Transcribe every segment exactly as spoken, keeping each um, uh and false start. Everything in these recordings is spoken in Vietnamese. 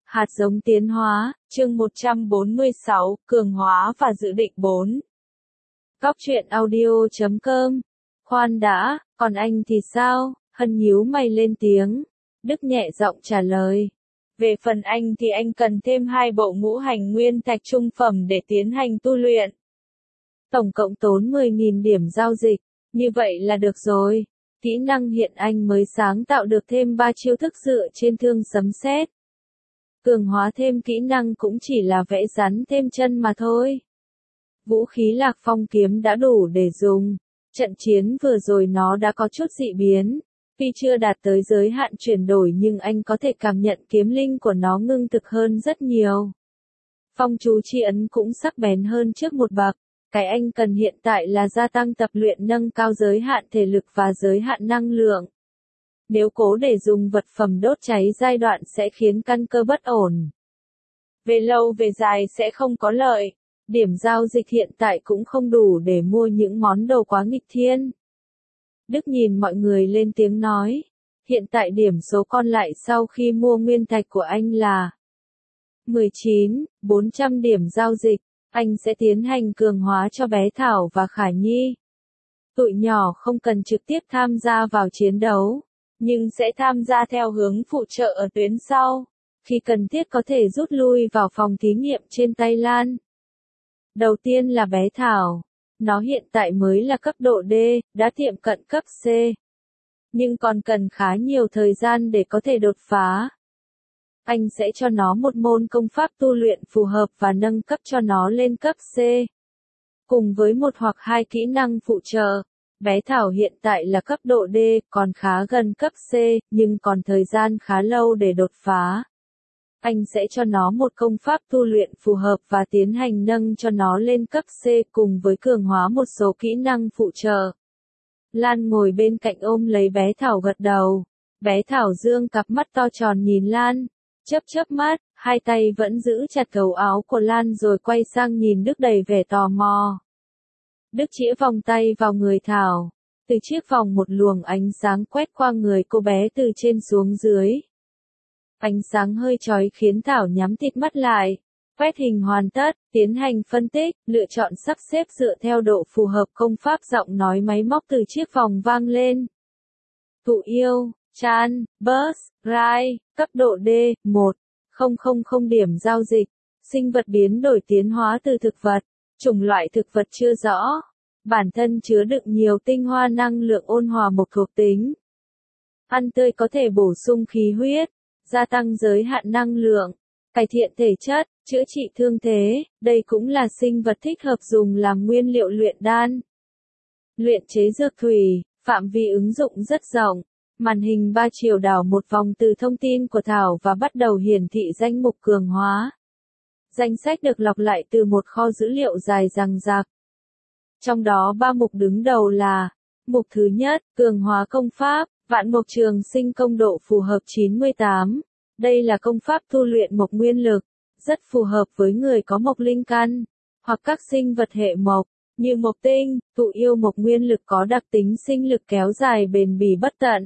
Hạt giống tiến hóa, chương một trăm bốn mươi sáu, cường hóa và dự định bốn. Góc truyện audio chấm com. Khoan đã, còn anh thì sao? Hân nhíu mày lên tiếng. Đức nhẹ giọng trả lời. Về phần anh thì anh cần thêm hai bộ ngũ hành nguyên thạch trung phẩm để tiến hành tu luyện. Tổng cộng tốn mười nghìn điểm giao dịch, như vậy là được rồi. Kỹ năng hiện anh mới sáng tạo được thêm ba chiêu thức dựa trên thương sấm sét. Cường hóa thêm kỹ năng cũng chỉ là vẽ rắn thêm chân mà thôi. Vũ khí Lạc Phong kiếm đã đủ để dùng. Trận chiến vừa rồi nó đã có chút dị biến. Tuy chưa đạt tới giới hạn chuyển đổi nhưng anh có thể cảm nhận kiếm linh của nó ngưng thực hơn rất nhiều. Phong chú chi ấn cũng sắc bén hơn trước một bậc. Cái anh cần hiện tại là gia tăng tập luyện nâng cao giới hạn thể lực và giới hạn năng lượng. Nếu cố để dùng vật phẩm đốt cháy giai đoạn sẽ khiến căn cơ bất ổn. Về lâu về dài sẽ không có lợi. Điểm giao dịch hiện tại cũng không đủ để mua những món đồ quá nghịch thiên. Đức nhìn mọi người lên tiếng nói. Hiện tại điểm số còn lại sau khi mua nguyên thạch của anh là mười chín, bốn trăm điểm giao dịch. Anh sẽ tiến hành cường hóa cho bé Thảo và Khả Nhi. Tụi nhỏ không cần trực tiếp tham gia vào chiến đấu, nhưng sẽ tham gia theo hướng phụ trợ ở tuyến sau. Khi cần thiết có thể rút lui vào phòng thí nghiệm trên Tây Lan. Đầu tiên là bé Thảo. Nó hiện tại mới là cấp độ D, đã tiệm cận cấp C. Nhưng còn cần khá nhiều thời gian để có thể đột phá. Anh sẽ cho nó một môn công pháp tu luyện phù hợp và nâng cấp cho nó lên cấp C. Cùng với một hoặc hai kỹ năng phụ trợ, bé Thảo hiện tại là cấp độ D, còn khá gần cấp C, nhưng còn thời gian khá lâu để đột phá. Anh sẽ cho nó một công pháp tu luyện phù hợp và tiến hành nâng cho nó lên cấp C cùng với cường hóa một số kỹ năng phụ trợ. Lan ngồi bên cạnh ôm lấy bé Thảo gật đầu. Bé Thảo dương cặp mắt to tròn nhìn Lan. Chớp chớp mắt, hai tay vẫn giữ chặt gấu áo của Lan rồi quay sang nhìn Đức đầy vẻ tò mò. Đức chĩa vòng tay vào người Thảo. Từ chiếc vòng một luồng ánh sáng quét qua người cô bé từ trên xuống dưới. Ánh sáng hơi chói khiến Thảo nhắm tịt mắt lại. Quét hình hoàn tất, tiến hành phân tích, lựa chọn sắp xếp dựa theo độ phù hợp công pháp giọng nói máy móc từ chiếc vòng vang lên. Thụ yêu. Chan, Bus, Rai, cấp độ D, một, không không không điểm giao dịch, sinh vật biến đổi tiến hóa từ thực vật, chủng loại thực vật chưa rõ, bản thân chứa đựng nhiều tinh hoa năng lượng ôn hòa một thuộc tính. Ăn tươi có thể bổ sung khí huyết, gia tăng giới hạn năng lượng, cải thiện thể chất, chữa trị thương thế, đây cũng là sinh vật thích hợp dùng làm nguyên liệu luyện đan. Luyện chế dược thủy, phạm vi ứng dụng rất rộng. Màn hình ba chiều đảo một vòng từ thông tin của Thảo và bắt đầu hiển thị danh mục cường hóa. Danh sách được lọc lại từ một kho dữ liệu dài dằng dặc. Trong đó ba mục đứng đầu là: mục thứ nhất, cường hóa công pháp, vạn mộc trường sinh công độ phù hợp chín mươi tám. Đây là công pháp tu luyện mộc nguyên lực, rất phù hợp với người có mộc linh căn, hoặc các sinh vật hệ mộc, như mộc tinh, thụ yêu mộc nguyên lực có đặc tính sinh lực kéo dài bền bỉ bất tận.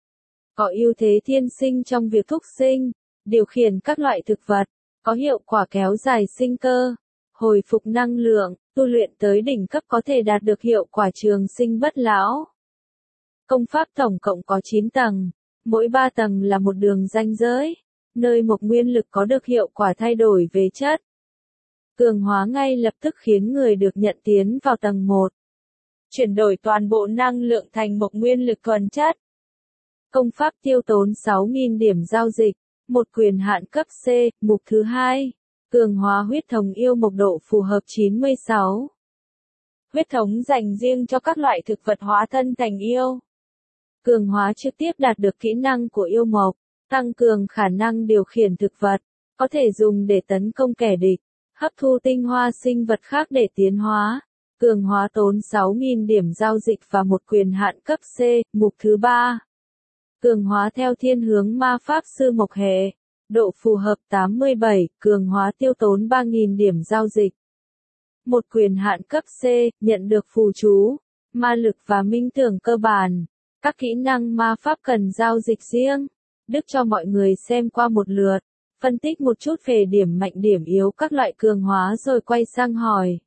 Có ưu thế thiên sinh trong việc thúc sinh, điều khiển các loại thực vật, có hiệu quả kéo dài sinh cơ, hồi phục năng lượng, tu luyện tới đỉnh cấp có thể đạt được hiệu quả trường sinh bất lão. Công pháp tổng cộng có chín tầng, mỗi ba tầng là một đường ranh giới, nơi mộc nguyên lực có được hiệu quả thay đổi về chất. Cường hóa ngay lập tức khiến người được nhận tiến vào tầng một. Chuyển đổi toàn bộ năng lượng thành mộc nguyên lực thuần chất. Công pháp tiêu tốn sáu nghìn điểm giao dịch, một quyền hạn cấp C, mục thứ hai, cường hóa huyết thống yêu mộc độ phù hợp chín mươi sáu. Huyết thống dành riêng cho các loại thực vật hóa thân thành yêu. Cường hóa trực tiếp đạt được kỹ năng của yêu mộc, tăng cường khả năng điều khiển thực vật, có thể dùng để tấn công kẻ địch, hấp thu tinh hoa sinh vật khác để tiến hóa. Cường hóa tốn sáu nghìn điểm giao dịch và một quyền hạn cấp C, mục thứ ba. Cường hóa theo thiên hướng ma pháp sư mộc hệ, độ phù hợp tám mươi bảy, cường hóa tiêu tốn ba nghìn điểm giao dịch. Một quyền hạn cấp C, nhận được phù chú, ma lực và minh tưởng cơ bản. Các kỹ năng ma pháp cần giao dịch riêng. Đức cho mọi người xem qua một lượt. phân tích một chút về điểm mạnh điểm yếu các loại cường hóa rồi quay sang hỏi.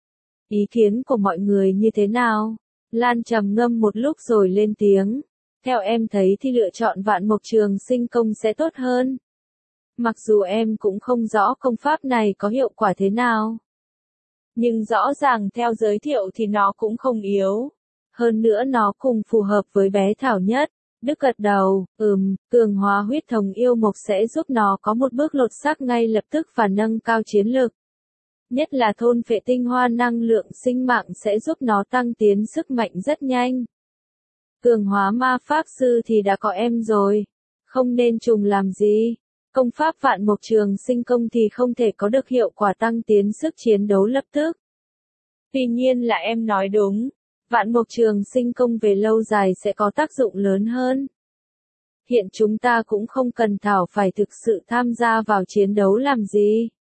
Ý kiến của mọi người như thế nào? Lan trầm ngâm một lúc rồi lên tiếng. Theo em thấy thì lựa chọn vạn mộc trường sinh công sẽ tốt hơn. Mặc dù em cũng không rõ công pháp này có hiệu quả thế nào. Nhưng rõ ràng theo giới thiệu thì nó cũng không yếu. Hơn nữa nó cùng phù hợp với bé Thảo nhất. Đức gật đầu, ừm, cường hóa huyết thống yêu mộc sẽ giúp nó có một bước lột xác ngay lập tức và nâng cao chiến lực. Nhất là thôn phệ tinh hoa năng lượng sinh mạng sẽ giúp nó tăng tiến sức mạnh rất nhanh. Cường hóa ma pháp sư thì đã có em rồi. Không nên trùng làm gì. Công pháp vạn mộc trường sinh công thì không thể có được hiệu quả tăng tiến sức chiến đấu lập tức. Tuy nhiên là em nói đúng. Vạn mộc trường sinh công về lâu dài sẽ có tác dụng lớn hơn. Hiện chúng ta cũng không cần Thảo phải thực sự tham gia vào chiến đấu làm gì.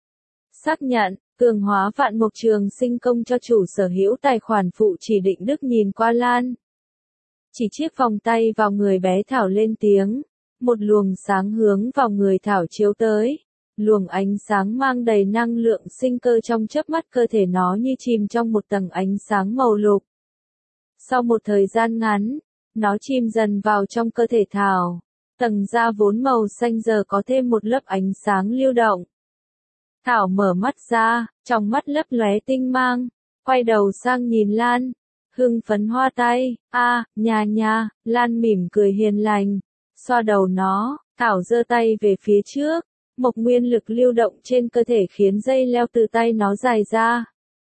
Xác nhận, cường hóa vạn mộc trường sinh công cho chủ sở hữu tài khoản phụ chỉ định Đức nhìn qua Lan. Chỉ chiếc vòng tay vào người bé Thảo lên tiếng. Một luồng sáng hướng vào người Thảo chiếu tới. Luồng ánh sáng mang đầy năng lượng sinh cơ trong chớp mắt cơ thể nó như chìm trong một tầng ánh sáng màu lục. Sau một thời gian ngắn, nó chìm dần vào trong cơ thể Thảo. Tầng da vốn màu xanh giờ có thêm một lớp ánh sáng lưu động. Thảo mở mắt ra, trong mắt lấp lóe tinh mang, quay đầu sang nhìn Lan. Hưng phấn hoa tay, a, à, nhà nhà, Lan mỉm cười hiền lành, xoa đầu nó, Thảo giơ tay về phía trước, mộc nguyên lực lưu động trên cơ thể khiến dây leo từ tay nó dài ra.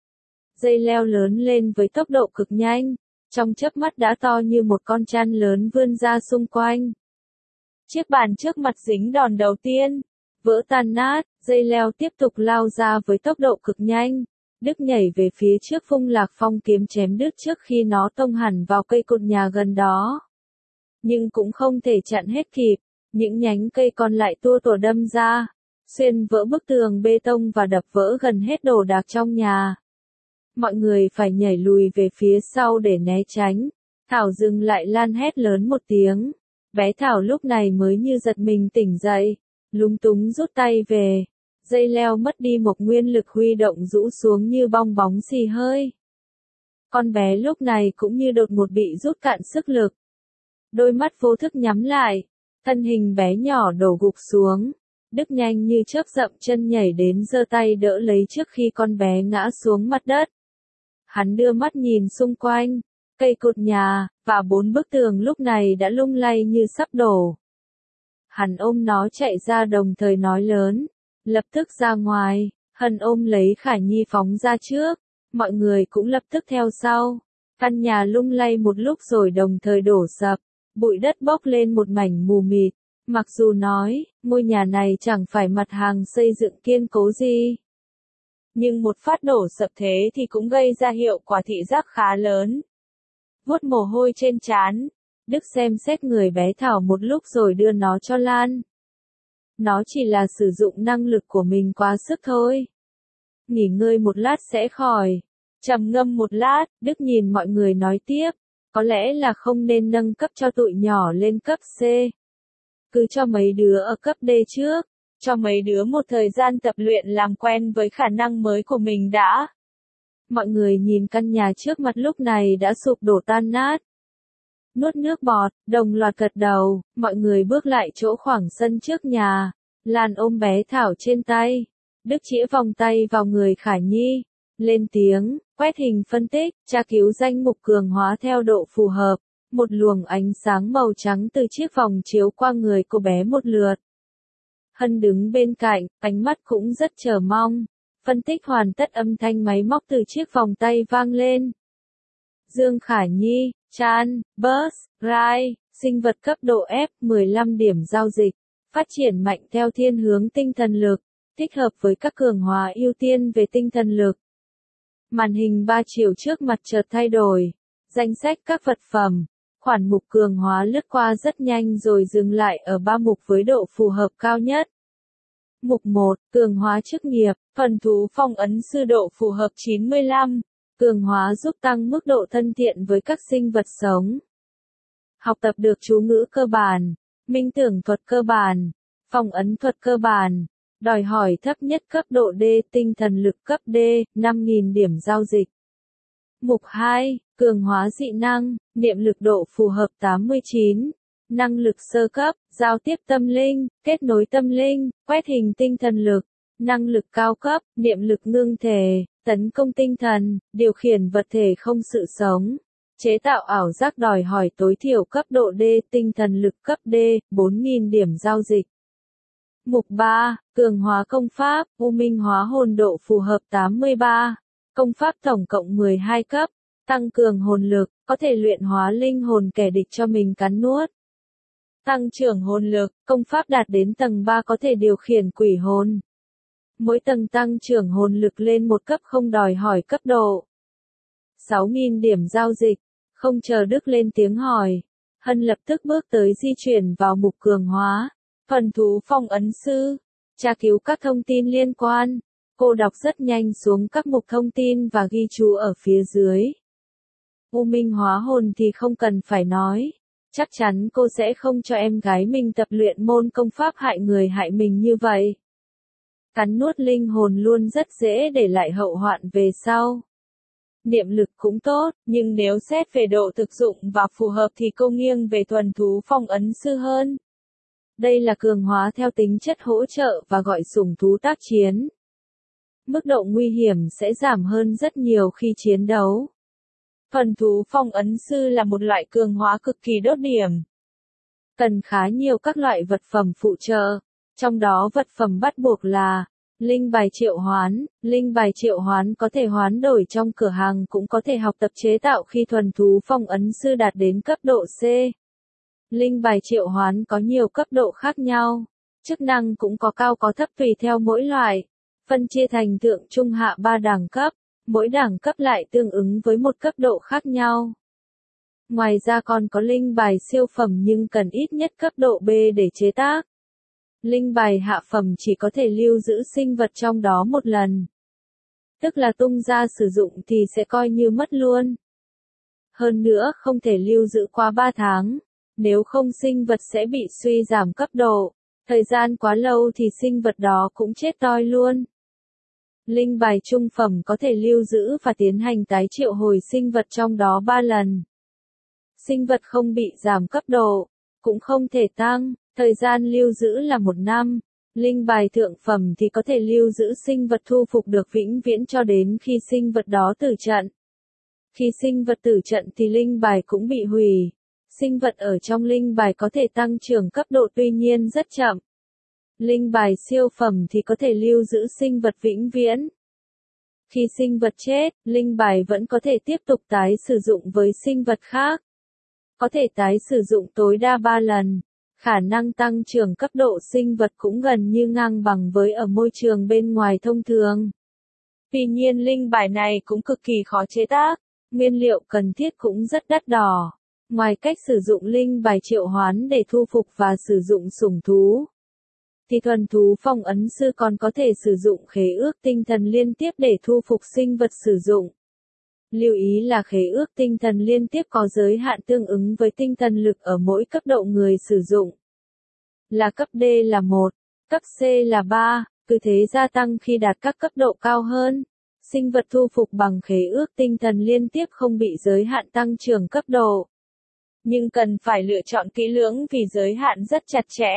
Dây leo lớn lên với tốc độ cực nhanh, trong chớp mắt đã to như một con chăn lớn vươn ra xung quanh. Chiếc bàn trước mặt dính đòn đầu tiên, vỡ tan nát, dây leo tiếp tục lao ra với tốc độ cực nhanh. Đức nhảy về phía trước phung lạc phong kiếm chém đứt trước khi nó tông hẳn vào cây cột nhà gần đó. Nhưng cũng không thể chặn hết kịp, những nhánh cây còn lại tua tủa đâm ra, xuyên vỡ bức tường bê tông và đập vỡ gần hết đồ đạc trong nhà. Mọi người phải nhảy lùi về phía sau để né tránh. Thảo dừng lại Lan hét lớn một tiếng. Bé Thảo lúc này mới như giật mình tỉnh dậy, lúng túng rút tay về. Dây leo mất đi một nguyên lực huy động rũ xuống như bong bóng xì hơi. Con bé lúc này cũng như đột ngột bị rút cạn sức lực. Đôi mắt vô thức nhắm lại, thân hình bé nhỏ đổ gục xuống. Đức nhanh như chớp dậm chân nhảy đến giơ tay đỡ lấy trước khi con bé ngã xuống mặt đất. Hắn đưa mắt nhìn xung quanh, cây cột nhà, và bốn bức tường lúc này đã lung lay như sắp đổ. Hắn ôm nó chạy ra đồng thời nói lớn. Lập tức ra ngoài, Hân ôm lấy Khải Nhi phóng ra trước, mọi người cũng lập tức theo sau. Căn nhà lung lay một lúc rồi đồng thời đổ sập, bụi đất bốc lên một mảnh mù mịt. Mặc dù nói, ngôi nhà này chẳng phải mặt hàng xây dựng kiên cố gì. Nhưng một phát đổ sập thế thì cũng gây ra hiệu quả thị giác khá lớn. Vuốt mồ hôi trên trán, Đức xem xét người bé Thảo một lúc rồi đưa nó cho Lan. Nó chỉ là sử dụng năng lực của mình quá sức thôi. Nghỉ ngơi một lát sẽ khỏi. Trầm ngâm một lát, Đức nhìn mọi người nói tiếp. Có lẽ là không nên nâng cấp cho tụi nhỏ lên cấp C. Cứ cho mấy đứa ở cấp D trước. Cho mấy đứa một thời gian tập luyện làm quen với khả năng mới của mình đã. Mọi người nhìn căn nhà trước mặt lúc này đã sụp đổ tan nát. Nuốt nước bọt, đồng loạt gật đầu, mọi người bước lại chỗ khoảng sân trước nhà. Lan ôm bé Thảo trên tay. Đức chĩa vòng tay vào người Khải Nhi. Lên tiếng, quét hình phân tích, tra cứu danh mục cường hóa theo độ phù hợp. Một luồng ánh sáng màu trắng từ chiếc vòng chiếu qua người cô bé một lượt. Hân đứng bên cạnh, ánh mắt cũng rất chờ mong. Phân tích hoàn tất âm thanh máy móc từ chiếc vòng tay vang lên. Dương Khải Nhi, Chan, Buzz, Rai, sinh vật cấp độ F, mười lăm điểm giao dịch. Phát triển mạnh theo thiên hướng tinh thần lực, thích hợp với các cường hóa ưu tiên về tinh thần lực. Màn hình ba chiều trước mặt chợt thay đổi. Danh sách các vật phẩm. Khoản mục cường hóa lướt qua rất nhanh rồi dừng lại ở ba mục với độ phù hợp cao nhất. Mục một, cường hóa chức nghiệp, phần thú phong ấn sư độ phù hợp chín mươi lăm. Cường hóa giúp tăng mức độ thân thiện với các sinh vật sống. Học tập được chú ngữ cơ bản, minh tưởng thuật cơ bản, Phong ấn thuật cơ bản. Đòi hỏi thấp nhất cấp độ D, tinh thần lực cấp D, năm nghìn điểm giao dịch. Mục hai, cường hóa dị năng, niệm lực độ phù hợp tám mươi chín. Năng lực sơ cấp, giao tiếp tâm linh, kết nối tâm linh, quét hình tinh thần lực. Năng lực cao cấp, niệm lực ngưng thể, tấn công tinh thần, điều khiển vật thể không sự sống. Chế tạo ảo giác đòi hỏi tối thiểu cấp độ D, tinh thần lực cấp D, bốn nghìn điểm giao dịch. Mục ba, cường hóa công pháp, u minh hóa hồn độ phù hợp tám mươi ba. Công pháp tổng cộng mười hai cấp, tăng cường hồn lực, có thể luyện hóa linh hồn kẻ địch cho mình cắn nuốt. Tăng trưởng hồn lực, công pháp đạt đến tầng ba có thể điều khiển quỷ hồn. Mỗi tầng tăng trưởng hồn lực lên một cấp không đòi hỏi cấp độ. sáu nghìn điểm giao dịch, không chờ Đức lên tiếng hỏi. Hân lập tức bước tới di chuyển vào mục cường hóa. Phần thú phong ấn sư. Tra cứu các thông tin liên quan. Cô đọc rất nhanh xuống các mục thông tin và ghi chú ở phía dưới. U minh hóa hồn thì không cần phải nói. Chắc chắn cô sẽ không cho em gái mình tập luyện môn công pháp hại người hại mình như vậy. Cắn nuốt linh hồn luôn rất dễ để lại hậu hoạn về sau. Niệm lực cũng tốt, nhưng nếu xét về độ thực dụng và phù hợp thì cô nghiêng về thuần thú phong ấn sư hơn. Đây là cường hóa theo tính chất hỗ trợ và gọi sủng thú tác chiến. Mức độ nguy hiểm sẽ giảm hơn rất nhiều khi chiến đấu. Thuần thú phong ấn sư là một loại cường hóa cực kỳ đốt điểm. Cần khá nhiều các loại vật phẩm phụ trợ, trong đó vật phẩm bắt buộc là linh bài triệu hoán. Linh bài triệu hoán có thể hoán đổi trong cửa hàng cũng có thể học tập chế tạo khi thuần thú phong ấn sư đạt đến cấp độ C. Linh bài triệu hoán có nhiều cấp độ khác nhau, chức năng cũng có cao có thấp tùy theo mỗi loại, phân chia thành thượng trung hạ ba đẳng cấp, mỗi đẳng cấp lại tương ứng với một cấp độ khác nhau. Ngoài ra còn có linh bài siêu phẩm nhưng cần ít nhất cấp độ B để chế tác. Linh bài hạ phẩm chỉ có thể lưu giữ sinh vật trong đó một lần. Tức là tung ra sử dụng thì sẽ coi như mất luôn. Hơn nữa không thể lưu giữ qua ba tháng. Nếu không sinh vật sẽ bị suy giảm cấp độ, thời gian quá lâu thì sinh vật đó cũng chết toi luôn. Linh bài trung phẩm có thể lưu giữ và tiến hành tái triệu hồi sinh vật trong đó ba lần. Sinh vật không bị giảm cấp độ, cũng không thể tăng, thời gian lưu giữ là một năm. Linh bài thượng phẩm thì có thể lưu giữ sinh vật thu phục được vĩnh viễn cho đến khi sinh vật đó tử trận. Khi sinh vật tử trận thì linh bài cũng bị hủy. Sinh vật ở trong linh bài có thể tăng trưởng cấp độ tuy nhiên rất chậm. Linh bài siêu phẩm thì có thể lưu giữ sinh vật vĩnh viễn. Khi sinh vật chết, linh bài vẫn có thể tiếp tục tái sử dụng với sinh vật khác. Có thể tái sử dụng tối đa ba lần. Khả năng tăng trưởng cấp độ sinh vật cũng gần như ngang bằng với ở môi trường bên ngoài thông thường. Tuy nhiên linh bài này cũng cực kỳ khó chế tác, nguyên liệu cần thiết cũng rất đắt đỏ. Ngoài cách sử dụng linh bài triệu hoán để thu phục và sử dụng sủng thú, thì thuần thú phong ấn sư còn có thể sử dụng khế ước tinh thần liên tiếp để thu phục sinh vật sử dụng. Lưu ý là khế ước tinh thần liên tiếp có giới hạn tương ứng với tinh thần lực ở mỗi cấp độ người sử dụng. Là cấp D là một, cấp C là ba, cứ thế gia tăng khi đạt các cấp độ cao hơn. Sinh vật thu phục bằng khế ước tinh thần liên tiếp không bị giới hạn tăng trưởng cấp độ. Nhưng cần phải lựa chọn kỹ lưỡng vì giới hạn rất chặt chẽ.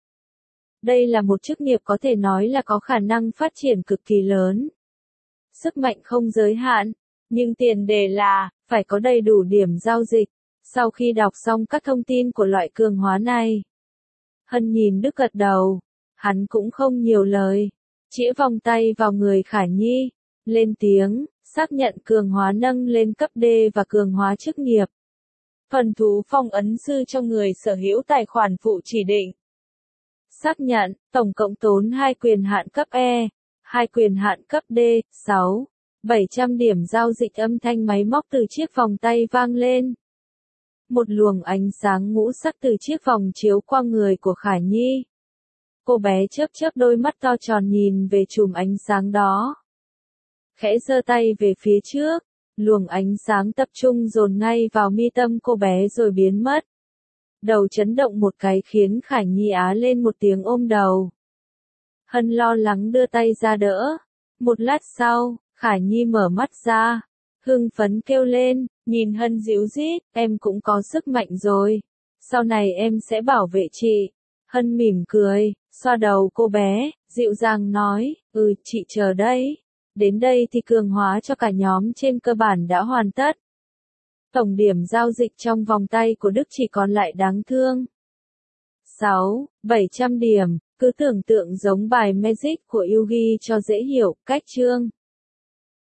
Đây là một chức nghiệp có thể nói là có khả năng phát triển cực kỳ lớn. Sức mạnh không giới hạn, nhưng tiền đề là, phải có đầy đủ điểm giao dịch. Sau khi đọc xong các thông tin của loại cường hóa này, Hân nhìn Đức gật đầu, hắn cũng không nhiều lời. Chĩa vòng tay vào người Khả Nhi, lên tiếng, xác nhận cường hóa nâng lên cấp D và cường hóa chức nghiệp. Thuần thú phong ấn sư cho người sở hữu tài khoản phụ chỉ định. Xác nhận, tổng cộng tốn hai quyền hạn cấp E, hai quyền hạn cấp D, sáu, bảy trăm điểm giao dịch. Âm thanh máy móc từ chiếc vòng tay vang lên. Một luồng ánh sáng ngũ sắc từ chiếc vòng chiếu qua người của Khả Nhi. Cô bé chớp chớp đôi mắt to tròn nhìn về chùm ánh sáng đó. Khẽ giơ tay về phía trước, luồng ánh sáng tập trung dồn ngay vào mi tâm cô bé rồi biến mất. Đầu chấn động một cái khiến Khải Nhi á lên một tiếng ôm đầu. Hân lo lắng đưa tay ra đỡ. Một lát sau, Khải Nhi mở mắt ra. Hưng phấn kêu lên, nhìn Hân díu dít, em cũng có sức mạnh rồi. Sau này em sẽ bảo vệ chị. Hân mỉm cười, xoa đầu cô bé, dịu dàng nói, ừ chị chờ đây. Đến đây thì cường hóa cho cả nhóm trên cơ bản đã hoàn tất. Tổng điểm giao dịch trong vòng tay của Đức chỉ còn lại đáng thương. sáu, bảy trăm điểm, cứ tưởng tượng giống bài Magic của Yugi cho dễ hiểu, cách chương.